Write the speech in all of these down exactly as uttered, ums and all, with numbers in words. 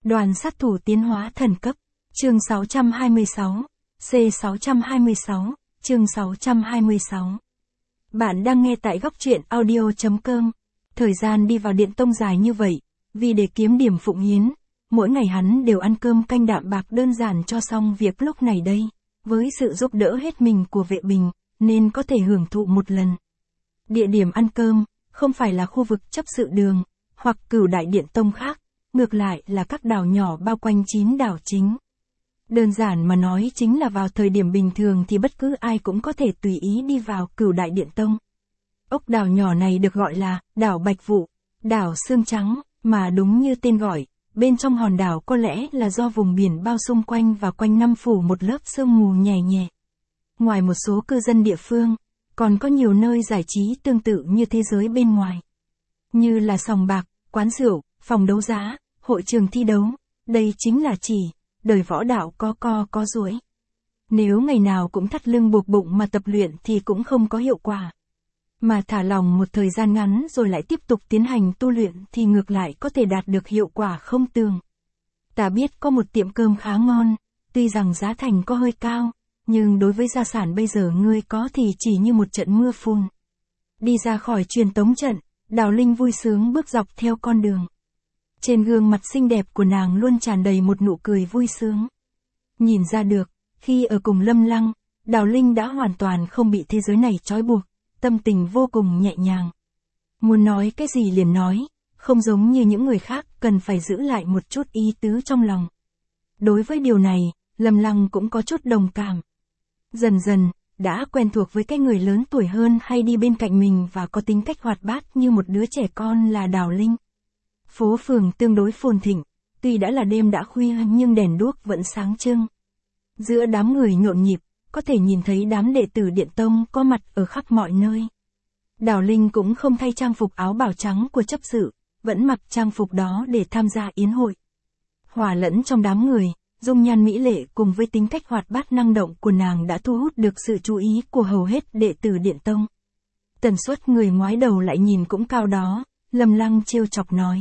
Đoàn sát thủ tiến hóa thần cấp. Chương sáu trăm hai mươi sáu. C sáu trăm hai mươi sáu. Chương sáu trăm hai mươi sáu. Bạn đang nghe tại góc truyện audio chấm com. Thời gian đi vào Điện Tông dài như vậy, vì để kiếm điểm phụng hiến, mỗi ngày hắn đều ăn cơm canh đạm bạc đơn giản cho xong việc lúc này đây, với sự giúp đỡ hết mình của vệ bình, nên có thể hưởng thụ một lần. Địa điểm ăn cơm, không phải là khu vực chấp sự đường, hoặc Cửu Đại Điện Tông khác, ngược lại là các đảo nhỏ bao quanh chín đảo chính. Đơn giản mà nói chính là vào thời điểm bình thường thì bất cứ ai cũng có thể tùy ý đi vào Cửu Đại Điện Tông. Ốc đảo nhỏ này được gọi là đảo Bạch Vụ, đảo xương trắng, mà đúng như tên gọi, bên trong hòn đảo có lẽ là do vùng biển bao xung quanh và quanh năm phủ một lớp sương mù nhẹ nhẹ. Ngoài một số cư dân địa phương, còn có nhiều nơi giải trí tương tự như thế giới bên ngoài. Như là sòng bạc, quán rượu, phòng đấu giá, hội trường thi đấu, đây chính là chỉ, đời võ đạo có co có duỗi. Nếu ngày nào cũng thắt lưng buộc bụng mà tập luyện thì cũng không có hiệu quả. Mà thả lỏng một thời gian ngắn rồi lại tiếp tục tiến hành tu luyện thì ngược lại có thể đạt được hiệu quả không tường. Ta biết có một tiệm cơm khá ngon, tuy rằng giá thành có hơi cao, nhưng đối với gia sản bây giờ ngươi có thì chỉ như một trận mưa phùn. Đi ra khỏi truyền tống trận, Đào Linh vui sướng bước dọc theo con đường. Trên gương mặt xinh đẹp của nàng luôn tràn đầy một nụ cười vui sướng. Nhìn ra được, khi ở cùng Lâm Lăng, Đào Linh đã hoàn toàn không bị thế giới này trói buộc, tâm tình vô cùng nhẹ nhàng. Muốn nói cái gì liền nói, không giống như những người khác cần phải giữ lại một chút ý tứ trong lòng. Đối với điều này, Lâm Lăng cũng có chút đồng cảm. Dần dần, đã quen thuộc với cái người lớn tuổi hơn hay đi bên cạnh mình và có tính cách hoạt bát như một đứa trẻ con là Đào Linh. Phố phường tương đối phồn thịnh, tuy đã là đêm đã khuya nhưng đèn đuốc vẫn sáng trưng. Giữa đám người nhộn nhịp, có thể nhìn thấy đám đệ tử Điện Tông có mặt ở khắp mọi nơi. Đào Linh cũng không thay trang phục áo bào trắng của chấp sự, vẫn mặc trang phục đó để tham gia yến hội. Hòa lẫn trong đám người, dung nhan mỹ lệ cùng với tính cách hoạt bát năng động của nàng đã thu hút được sự chú ý của hầu hết đệ tử Điện Tông. Tần suất người ngoái đầu lại nhìn cũng cao đó, Lâm Lăng trêu chọc nói.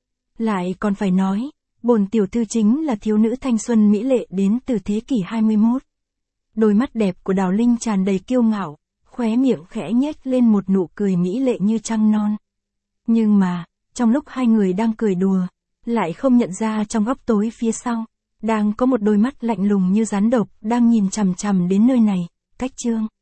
Lại còn phải nói, bổn tiểu thư chính là thiếu nữ thanh xuân mỹ lệ đến từ thế kỷ hai mươi mốt. Đôi mắt đẹp của Đào Linh tràn đầy kiêu ngạo, khóe miệng khẽ nhếch lên một nụ cười mỹ lệ như trăng non. Nhưng mà, trong lúc hai người đang cười đùa, lại không nhận ra trong góc tối phía sau, đang có một đôi mắt lạnh lùng như rắn độc đang nhìn chằm chằm đến nơi này, cách Trương.